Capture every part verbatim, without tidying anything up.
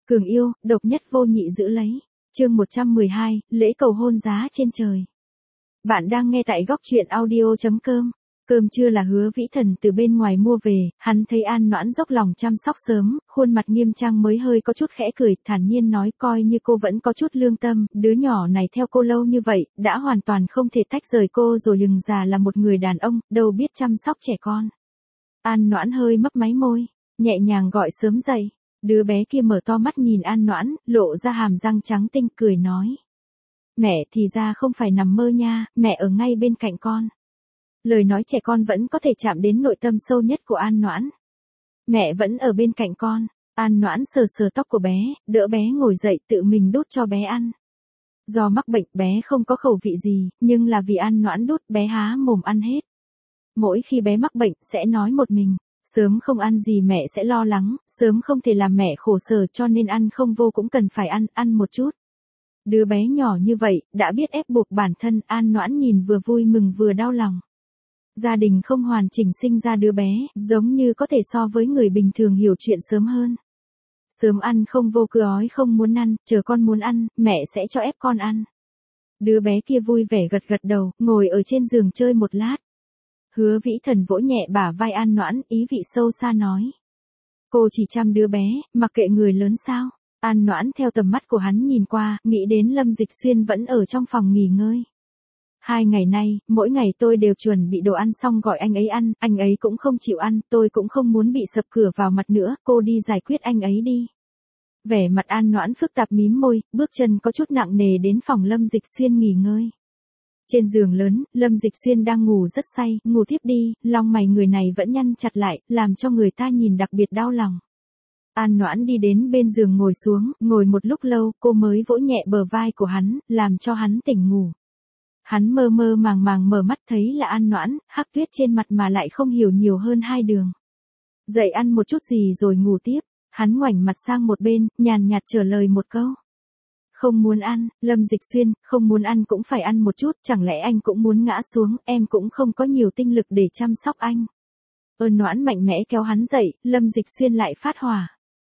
Cường yêu, độc nhất vô nhị giữ lấy. Chương một trăm mười hai, lễ cầu hôn giá trên trời. Bạn đang nghe tại góc truyện audio chấm com. Cơm trưa là Hứa Vĩ Thần từ bên ngoài mua về, hắn thấy An Noãn dốc lòng chăm sóc sớm, khuôn mặt nghiêm trang mới hơi có chút khẽ cười, thản nhiên nói coi như cô vẫn có chút lương tâm, đứa nhỏ này theo cô lâu như vậy, đã hoàn toàn không thể tách rời cô rồi lừng già là một người đàn ông, đâu biết chăm sóc trẻ con. An Noãn hơi mấp máy môi, nhẹ nhàng gọi sớm dậy. Đứa bé kia mở to mắt nhìn An Noãn, lộ ra hàm răng trắng tinh cười nói. Mẹ thì ra không phải nằm mơ nha, mẹ ở ngay bên cạnh con. Lời nói trẻ con vẫn có thể chạm đến nội tâm sâu nhất của An Noãn. Mẹ vẫn ở bên cạnh con. An Noãn sờ sờ tóc của bé, đỡ bé ngồi dậy tự mình đút cho bé ăn. Do mắc bệnh bé không có khẩu vị gì, nhưng là vì An Noãn đút bé há mồm ăn hết. Mỗi khi bé mắc bệnh sẽ nói một mình. Sớm không ăn gì mẹ sẽ lo lắng, sớm không thể làm mẹ khổ sở cho nên ăn không vô cũng cần phải ăn, ăn một chút. Đứa bé nhỏ như vậy, đã biết ép buộc bản thân, An Noãn nhìn vừa vui mừng vừa đau lòng. Gia đình không hoàn chỉnh sinh ra đứa bé, giống như có thể so với người bình thường hiểu chuyện sớm hơn. Sớm ăn không vô cứ ói không muốn ăn, chờ con muốn ăn, mẹ sẽ cho ép con ăn. Đứa bé kia vui vẻ gật gật đầu, ngồi ở trên giường chơi một lát. Hứa Vĩ Thần vỗ nhẹ bả vai An Noãn, ý vị sâu xa nói. Cô chỉ chăm đứa bé, mặc kệ người lớn sao? An Noãn theo tầm mắt của hắn nhìn qua, nghĩ đến Lâm Dịch Xuyên vẫn ở trong phòng nghỉ ngơi. Hai ngày nay, mỗi ngày tôi đều chuẩn bị đồ ăn xong gọi anh ấy ăn, anh ấy cũng không chịu ăn, tôi cũng không muốn bị sập cửa vào mặt nữa, cô đi giải quyết anh ấy đi. Vẻ mặt An Noãn phức tạp mím môi, bước chân có chút nặng nề đến phòng Lâm Dịch Xuyên nghỉ ngơi. Trên giường lớn, Lâm Dịch Xuyên đang ngủ rất say, ngủ thiếp đi, lông mày người này vẫn nhăn chặt lại, làm cho người ta nhìn đặc biệt đau lòng. An Noãn đi đến bên giường ngồi xuống, ngồi một lúc lâu, cô mới vỗ nhẹ bờ vai của hắn, làm cho hắn tỉnh ngủ. Hắn mơ mơ màng màng mở mắt thấy là An Noãn, hắc tuyết trên mặt mà lại không hiểu nhiều hơn hai đường. Dậy ăn một chút gì rồi ngủ tiếp, hắn ngoảnh mặt sang một bên, nhàn nhạt trả lời một câu. Không muốn ăn, Lâm Dịch Xuyên, không muốn ăn cũng phải ăn một chút, chẳng lẽ anh cũng muốn ngã xuống, em cũng không có nhiều tinh lực để chăm sóc anh. Ơn Noãn mạnh mẽ kéo hắn dậy, Lâm Dịch Xuyên lại phát hỏa.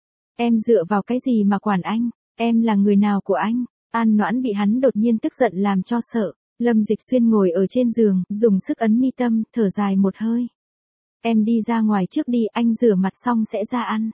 Em dựa vào cái gì mà quản anh, em là người nào của anh? An Noãn bị hắn đột nhiên tức giận làm cho sợ, Lâm Dịch Xuyên ngồi ở trên giường, dùng sức ấn mi tâm, thở dài một hơi. Em đi ra ngoài trước đi, anh rửa mặt xong sẽ ra ăn.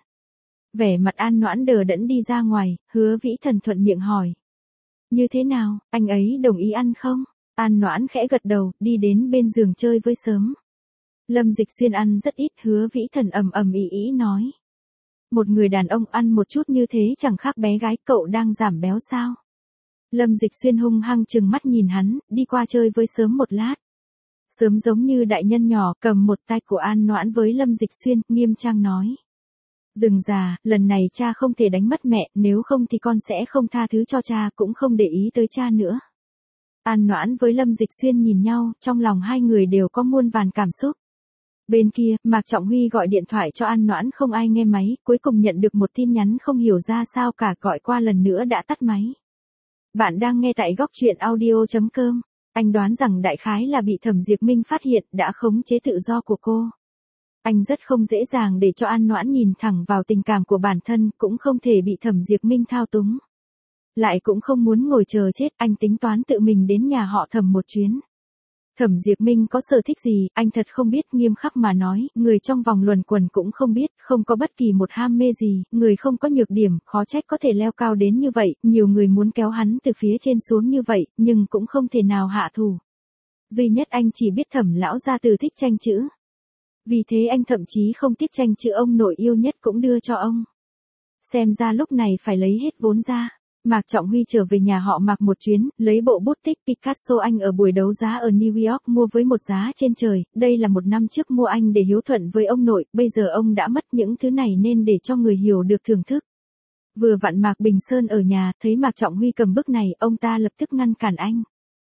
Vẻ mặt An Noãn đờ đẫn đi ra ngoài, Hứa Vĩ Thần thuận miệng hỏi. Như thế nào, anh ấy đồng ý ăn không? An Noãn khẽ gật đầu, đi đến bên giường chơi với sớm. Lâm Dịch Xuyên ăn rất ít, Hứa Vĩ Thần ầm ầm ĩ ĩ nói. Một người đàn ông ăn một chút như thế chẳng khác bé gái, cậu đang giảm béo sao? Lâm Dịch Xuyên hung hăng trừng mắt nhìn hắn, đi qua chơi với sớm một lát. Sớm giống như đại nhân nhỏ, cầm một tay của An Noãn với Lâm Dịch Xuyên, nghiêm trang nói. Dừng già, lần này cha không thể đánh mất mẹ, nếu không thì con sẽ không tha thứ cho cha, cũng không để ý tới cha nữa. An Noãn với Lâm Dịch Xuyên nhìn nhau, trong lòng hai người đều có muôn vàn cảm xúc. Bên kia, Mạc Trọng Huy gọi điện thoại cho An Noãn không ai nghe máy, cuối cùng nhận được một tin nhắn không hiểu ra sao cả, gọi qua lần nữa đã tắt máy. Bạn đang nghe tại góc truyện audio chấm com. Anh đoán rằng đại khái là bị Thẩm Diệp Minh phát hiện đã khống chế tự do của cô. Anh rất không dễ dàng để cho An Noãn nhìn thẳng vào tình cảm của bản thân, cũng không thể bị Thẩm Diệp Minh thao túng. Lại cũng không muốn ngồi chờ chết, anh tính toán tự mình đến nhà họ Thẩm một chuyến. Thẩm Diệp Minh có sở thích gì, anh thật không biết, nghiêm khắc mà nói, người trong vòng luẩn quẩn cũng không biết, không có bất kỳ một ham mê gì, người không có nhược điểm, khó trách có thể leo cao đến như vậy, nhiều người muốn kéo hắn từ phía trên xuống như vậy, nhưng cũng không thể nào hạ thủ. Duy nhất anh chỉ biết Thẩm lão gia tử thích tranh chữ. Vì thế anh thậm chí không tiếc tranh chữ ông nội yêu nhất cũng đưa cho ông. Xem ra lúc này phải lấy hết vốn ra. Mạc Trọng Huy trở về nhà họ Mạc một chuyến, lấy bộ bút tích Picasso anh ở buổi đấu giá ở New York mua với một giá trên trời, đây là một năm trước mua anh để hiếu thuận với ông nội, bây giờ ông đã mất những thứ này nên để cho người hiểu được thưởng thức. Vừa vặn Mạc Bình Sơn ở nhà, thấy Mạc Trọng Huy cầm bức này, ông ta lập tức ngăn cản anh.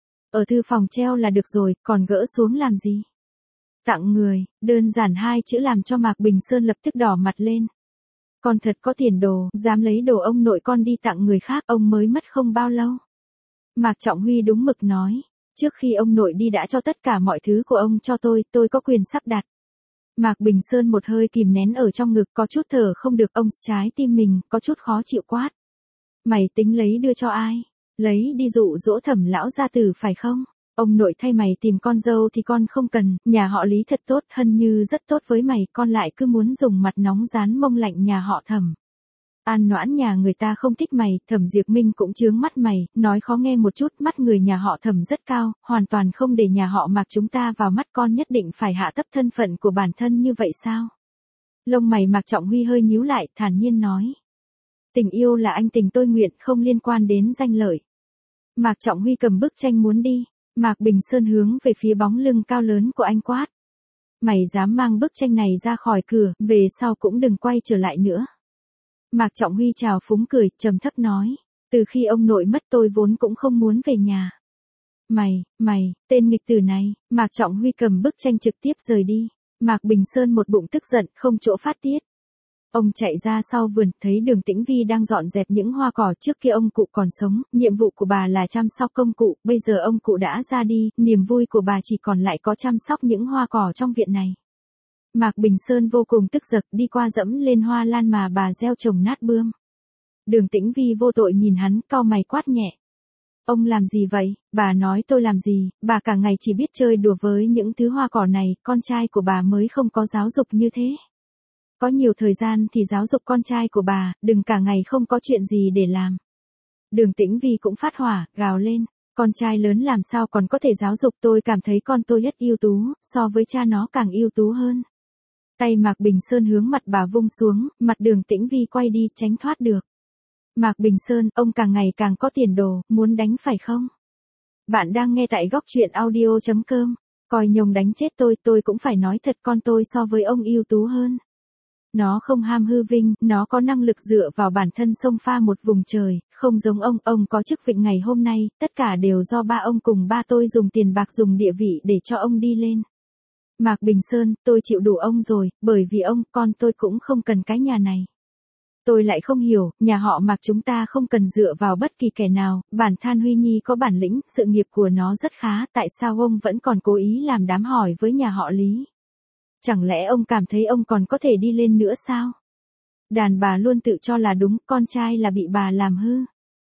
Ở thư phòng treo là được rồi, còn gỡ xuống làm gì? Tặng người, đơn giản hai chữ làm cho Mạc Bình Sơn lập tức đỏ mặt lên. Con thật có tiền đồ, dám lấy đồ ông nội con đi tặng người khác, ông mới mất không bao lâu. Mạc Trọng Huy đúng mực nói, trước khi ông nội đi đã cho tất cả mọi thứ của ông cho tôi, tôi có quyền sắp đặt. Mạc Bình Sơn một hơi kìm nén ở trong ngực có chút thở không được, ông trái tim mình có chút khó chịu quát. Mày tính lấy đưa cho ai? Lấy đi dụ dỗ Thẩm lão gia tử phải không? Ông nội thay mày tìm con dâu thì con không cần, nhà họ Lý thật tốt, Hân Như rất tốt với mày, con lại cứ muốn dùng mặt nóng dán mông lạnh nhà họ Thẩm. An Noãn nhà người ta không thích mày, Thẩm Diệp Minh cũng chướng mắt mày, nói khó nghe một chút, mắt người nhà họ Thẩm rất cao, hoàn toàn không để nhà họ Mạc chúng ta vào mắt, con nhất định phải hạ thấp thân phận của bản thân như vậy sao? Lông mày Mạc Trọng Huy hơi nhíu lại, thản nhiên nói. Tình yêu là anh tình tôi nguyện, không liên quan đến danh lợi. Mạc Trọng Huy cầm bức tranh muốn đi, Mạc Bình Sơn hướng về phía bóng lưng cao lớn của anh quát. Mày dám mang bức tranh này ra khỏi cửa, về sau cũng đừng quay trở lại nữa. Mạc Trọng Huy chào phúng cười, trầm thấp nói. Từ khi ông nội mất tôi vốn cũng không muốn về nhà. Mày, mày, tên nghịch tử này, Mạc Trọng Huy cầm bức tranh trực tiếp rời đi. Mạc Bình Sơn một bụng tức giận, không chỗ phát tiết. Ông chạy ra sau vườn, thấy Đường Tĩnh Vi đang dọn dẹp những hoa cỏ, trước kia ông cụ còn sống, nhiệm vụ của bà là chăm sóc công cụ, bây giờ ông cụ đã ra đi, niềm vui của bà chỉ còn lại có chăm sóc những hoa cỏ trong viện này. Mạc Bình Sơn vô cùng tức giận, đi qua dẫm lên hoa lan mà bà gieo trồng nát bươm. Đường Tĩnh Vi vô tội nhìn hắn, cau mày quát nhẹ. Ông làm gì vậy? Bà nói tôi làm gì? Bà cả ngày chỉ biết chơi đùa với những thứ hoa cỏ này, con trai của bà mới không có giáo dục như thế. Có nhiều thời gian thì giáo dục con trai của bà, đừng cả ngày không có chuyện gì để làm. Đường Tĩnh Vi cũng phát hỏa, gào lên. Con trai lớn làm sao còn có thể giáo dục, tôi cảm thấy con tôi rất ưu tú, so với cha nó càng ưu tú hơn. Tay Mạc Bình Sơn hướng mặt bà vung xuống, mặt Đường Tĩnh Vi quay đi, tránh thoát được. Mạc Bình Sơn, ông càng ngày càng có tiền đồ, muốn đánh phải không? Bạn đang nghe tại góc truyện audio chấm com, coi nhông đánh chết tôi, tôi cũng phải nói thật, con tôi so với ông ưu tú hơn. Nó không ham hư vinh, nó có năng lực dựa vào bản thân xông pha một vùng trời, không giống ông, ông có chức vị ngày hôm nay, tất cả đều do ba ông cùng ba tôi dùng tiền bạc dùng địa vị để cho ông đi lên. Mạc Bình Sơn, tôi chịu đủ ông rồi, bởi vì ông, con tôi cũng không cần cái nhà này. Tôi lại không hiểu, nhà họ Mạc chúng ta không cần dựa vào bất kỳ kẻ nào, bản thân Huy Nhi có bản lĩnh, sự nghiệp của nó rất khá, tại sao ông vẫn còn cố ý làm đám hỏi với nhà họ Lý? Chẳng lẽ ông cảm thấy ông còn có thể đi lên nữa sao? Đàn bà luôn tự cho là đúng, con trai là bị bà làm hư.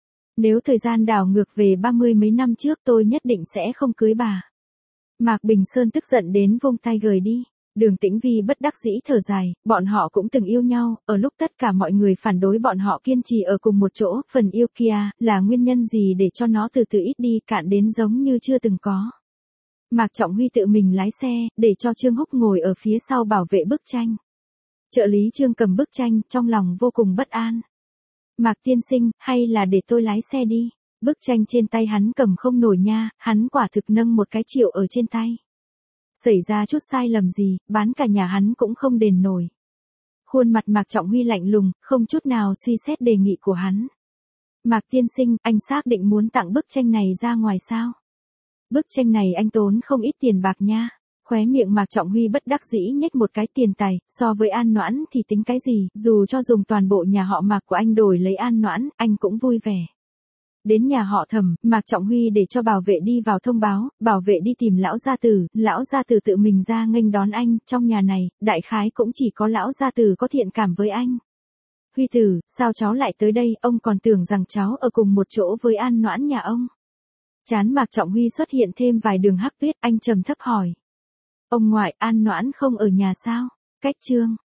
Nếu thời gian đảo ngược về ba mươi mấy năm trước tôi nhất định sẽ không cưới bà. Mạc Bình Sơn tức giận đến vung tay gời đi. Đường Tĩnh Vi bất đắc dĩ thở dài, bọn họ cũng từng yêu nhau, ở lúc tất cả mọi người phản đối bọn họ kiên trì ở cùng một chỗ, phần yêu kia, là nguyên nhân gì để cho nó từ từ ít đi, cạn đến giống như chưa từng có. Mạc Trọng Huy tự mình lái xe, để cho Trương Húc ngồi ở phía sau bảo vệ bức tranh. Trợ lý Trương cầm bức tranh, trong lòng vô cùng bất an. Mạc tiên sinh, hay là để tôi lái xe đi? Bức tranh trên tay hắn cầm không nổi nha, hắn quả thực nâng một cái triệu ở trên tay. Xảy ra chút sai lầm gì, bán cả nhà hắn cũng không đền nổi. Khuôn mặt Mạc Trọng Huy lạnh lùng, không chút nào suy xét đề nghị của hắn. Mạc tiên sinh, anh xác định muốn tặng bức tranh này ra ngoài sao? Bức tranh này anh tốn không ít tiền bạc nha. Khóe miệng Mạc Trọng Huy bất đắc dĩ nhếch một cái tiền tài, so với An Noãn thì tính cái gì, dù cho dùng toàn bộ nhà họ Mạc của anh đổi lấy An Noãn, anh cũng vui vẻ. Đến nhà họ Thẩm, Mạc Trọng Huy để cho bảo vệ đi vào thông báo, bảo vệ đi tìm lão gia tử, lão gia tử tự mình ra nghênh đón anh, trong nhà này, đại khái cũng chỉ có lão gia tử có thiện cảm với anh. Huy tử, sao cháu lại tới đây, ông còn tưởng rằng cháu ở cùng một chỗ với An Noãn nhà ông. Chán Mạc Trọng Huy xuất hiện thêm vài đường hắc tuyết, anh trầm thấp hỏi. Ông ngoại, An Noãn không ở nhà sao? Cách chương.